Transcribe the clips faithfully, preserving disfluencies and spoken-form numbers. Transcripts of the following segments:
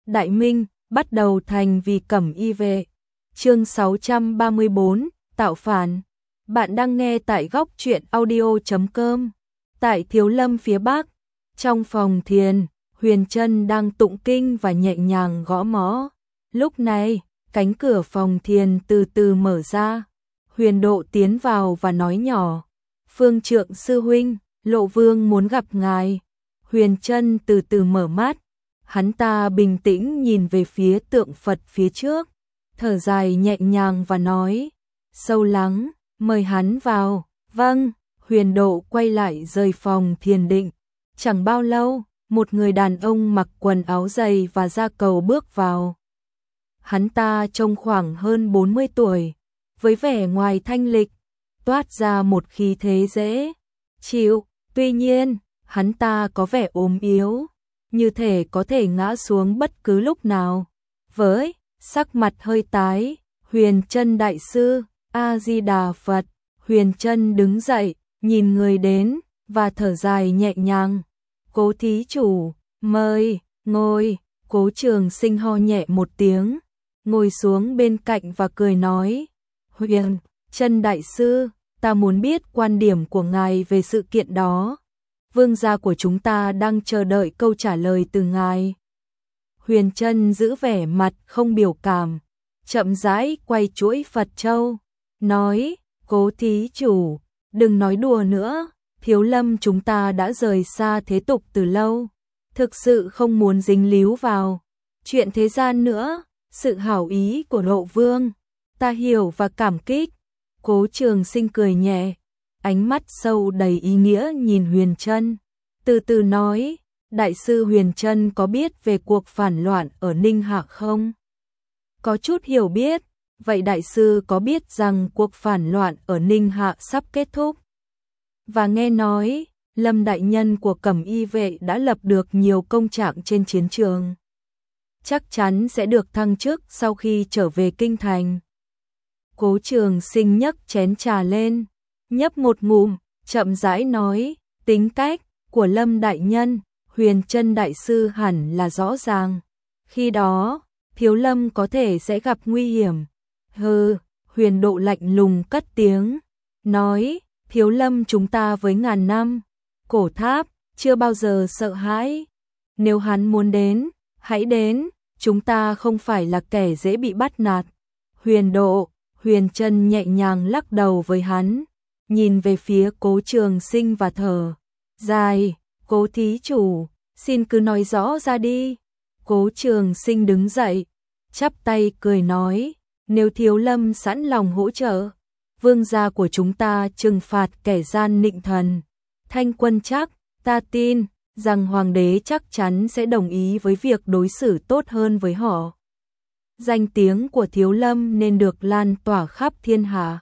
Đại Minh, bắt đầu thành vì Cẩm Y vệ. Chương sáu trăm ba mươi bốn, tạo phản. Bạn đang nghe tại góc truyện audio chấm com. Tại Thiếu Lâm phía Bắc, trong phòng thiền, Huyền Trân đang tụng kinh và nhẹ nhàng gõ mõ. Lúc này, cánh cửa phòng thiền từ từ mở ra. Huyền Độ tiến vào và nói nhỏ: "Phương Trượng sư huynh, Lộ Vương muốn gặp ngài." Huyền Trân từ từ mở mắt, hắn ta bình tĩnh nhìn về phía tượng Phật phía trước, thở dài nhẹ nhàng và nói: "Sâu lắng, mời hắn vào." "Vâng." Huyền Độ quay lại rời phòng thiền định. Chẳng bao lâu, một người đàn ông mặc quần áo dày và da cầu bước vào. Hắn ta trông khoảng hơn bốn mươi tuổi, với vẻ ngoài thanh lịch, toát ra một khí thế dễ chịu. Tuy nhiên, hắn ta có vẻ ốm yếu, như thể có thể ngã xuống bất cứ lúc nào. Với sắc mặt hơi tái, Huyền Trân đại sư, A Di Đà Phật. Huyền Trân đứng dậy, nhìn người đến và thở dài nhẹ nhàng: "Cố thí chủ, mời, ngồi." Cố Trường Sinh ho nhẹ một tiếng, ngồi xuống bên cạnh và cười nói: "Huyền Trân đại sư, ta muốn biết quan điểm của ngài về sự kiện đó. Vương gia của chúng ta đang chờ đợi câu trả lời từ ngài." Huyền Trân giữ vẻ mặt không biểu cảm, chậm rãi quay chuỗi Phật châu, nói: "Cố thí chủ, đừng nói đùa nữa, Thiếu Lâm chúng ta đã rời xa thế tục từ lâu, thực sự không muốn dính líu vào chuyện thế gian nữa. Sự hảo ý của Lộ Vương, ta hiểu và cảm kích." Cố Trường Sinh cười nhẹ, ánh mắt sâu đầy ý nghĩa nhìn Huyền Trân, từ từ nói: "Đại sư Huyền Trân có biết về cuộc phản loạn ở Ninh Hạ không?" "Có chút hiểu biết." "Vậy đại sư có biết rằng cuộc phản loạn ở Ninh Hạ sắp kết thúc? Và nghe nói, Lâm đại nhân của Cẩm Y vệ đã lập được nhiều công trạng trên chiến trường. Chắc chắn sẽ được thăng chức sau khi trở về kinh thành." Cố Trường Sinh nhấc chén trà lên, nhấp một ngụm, chậm rãi nói: "Tính cách của Lâm đại nhân, Huyền Trân đại sư hẳn là rõ ràng. Khi đó, Thiếu Lâm có thể sẽ gặp nguy hiểm." "Hừ." Huyền Độ lạnh lùng cất tiếng, nói: "Thiếu Lâm chúng ta với ngàn năm cổ tháp, chưa bao giờ sợ hãi. Nếu hắn muốn đến, hãy đến, chúng ta không phải là kẻ dễ bị bắt nạt." "Huyền Độ." Huyền Trân nhẹ nhàng lắc đầu với hắn, nhìn về phía Cố Trường Sinh và thở dài: "Cố thí chủ, xin cứ nói rõ ra đi." Cố Trường Sinh đứng dậy, chắp tay cười nói: "Nếu Thiếu Lâm sẵn lòng hỗ trợ, vương gia của chúng ta trừng phạt kẻ gian nịnh thần, Thanh Quân chắc, ta tin rằng hoàng đế chắc chắn sẽ đồng ý với việc đối xử tốt hơn với họ. Danh tiếng của Thiếu Lâm nên được lan tỏa khắp thiên hạ.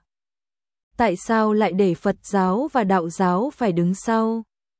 Tại sao lại để Phật giáo và đạo giáo phải đứng sau?"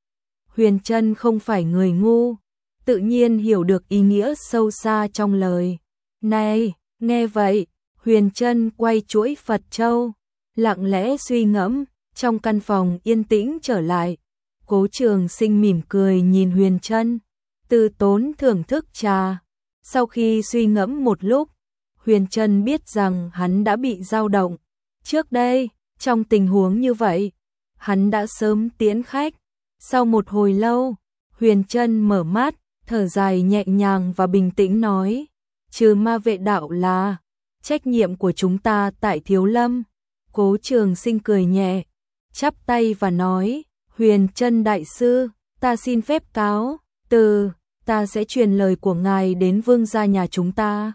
Huyền Trân không phải người ngu, tự nhiên hiểu được ý nghĩa sâu xa trong lời này. Nghe vậy, Huyền Trân quay chuỗi Phật châu, lặng lẽ suy ngẫm. Trong căn phòng yên tĩnh trở lại, Cố Trường Sinh mỉm cười nhìn Huyền Trân, từ tốn thưởng thức trà. Sau khi suy ngẫm một lúc, Huyền Trân biết rằng hắn đã bị dao động. Trước đây, trong tình huống như vậy, hắn đã sớm tiễn khách. Sau một hồi lâu, Huyền Trân mở mắt, thở dài nhẹ nhàng và bình tĩnh nói: "Trừ ma vệ đạo là trách nhiệm của chúng ta tại Thiếu Lâm." Cố Trường Sinh cười nhẹ, chắp tay và nói: "Huyền Trân đại sư, ta xin phép cáo từ, ta sẽ truyền lời của ngài đến vương gia nhà chúng ta."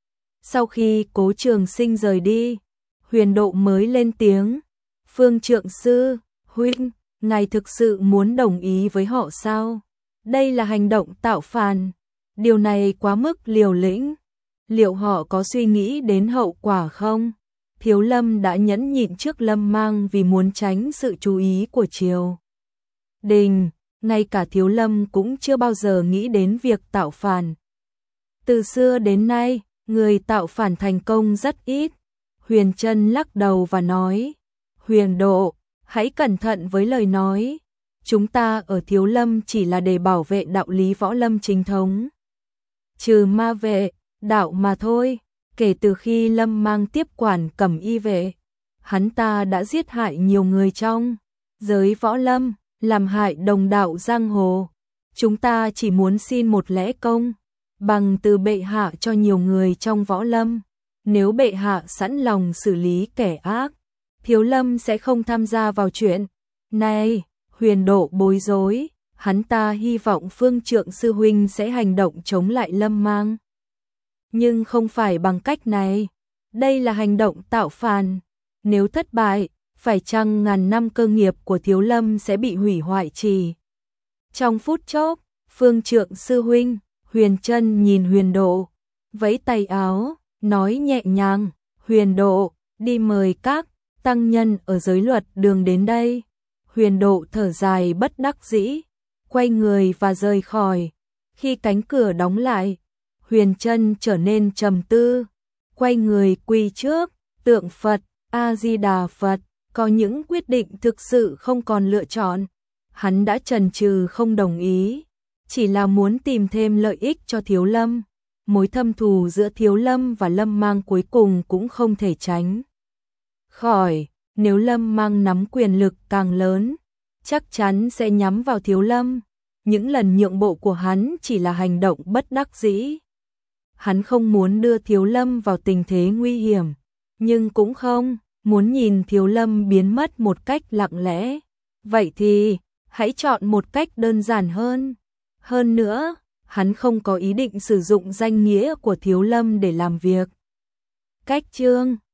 Sau khi Cố Trường Sinh rời đi, Huyền Độ mới lên tiếng: "Phương Trượng sư huynh, ngài thực sự muốn đồng ý với họ sao? Đây là hành động tạo phản, điều này quá mức liều lĩnh. Liệu họ có suy nghĩ đến hậu quả không? Thiếu Lâm đã nhẫn nhịn trước Lâm Mang vì muốn tránh sự chú ý của triều đình, ngay cả Thiếu Lâm cũng chưa bao giờ nghĩ đến việc tạo phản. Từ xưa đến nay, người tạo phản thành công rất ít." Huyền Trân lắc đầu và nói: "Huyền Độ, hãy cẩn thận với lời nói. Chúng ta ở Thiếu Lâm chỉ là để bảo vệ đạo lý võ lâm chính thống. trừ ma vệ, đạo mà thôi. Kể từ khi Lâm Mang tiếp quản Cẩm Y vệ, hắn ta đã giết hại nhiều người trong giới võ lâm, làm hại đồng đạo giang hồ. Chúng ta chỉ muốn xin một lẽ công bằng từ bệ hạ cho nhiều người trong võ lâm. Nếu bệ hạ sẵn lòng xử lý kẻ ác, Thiếu Lâm sẽ không tham gia vào chuyện này. Huyền Độ bối rối, hắn ta hy vọng Phương Trượng sư huynh sẽ hành động chống lại Lâm Mang. Nhưng không phải bằng cách này. Đây là hành động tạo phản. Nếu thất bại, phải chăng ngàn năm cơ nghiệp của Thiếu Lâm sẽ bị hủy hoại chỉ trong phút chốc. Phương Trượng sư huynh, Huyền Trân nhìn Huyền Độ, vẫy tay áo, nói nhẹ nhàng, Huyền Độ, đi mời các tăng nhân ở giới luật đường đến đây. Huyền Độ thở dài bất đắc dĩ, quay người và rời khỏi. Khi cánh cửa đóng lại, Huyền Trân trở nên trầm tư, quay người quỳ trước tượng Phật, A-di-đà Phật. Có những quyết định thực sự không còn lựa chọn. Hắn đã chần chừ không đồng ý, chỉ là muốn tìm thêm lợi ích cho Thiếu Lâm. Mối thâm thù giữa Thiếu Lâm và Lâm Mang cuối cùng cũng không thể tránh khỏi. Nếu Lâm Mang nắm quyền lực càng lớn, chắc chắn sẽ nhắm vào Thiếu Lâm. Những lần nhượng bộ của hắn chỉ là hành động bất đắc dĩ. Hắn không muốn đưa Thiếu Lâm vào tình thế nguy hiểm, nhưng cũng không muốn nhìn Thiếu Lâm biến mất một cách lặng lẽ. Vậy thì, hãy chọn một cách đơn giản hơn. Hơn nữa, hắn không có ý định sử dụng danh nghĩa của Thiếu Lâm để làm việc. Cách chương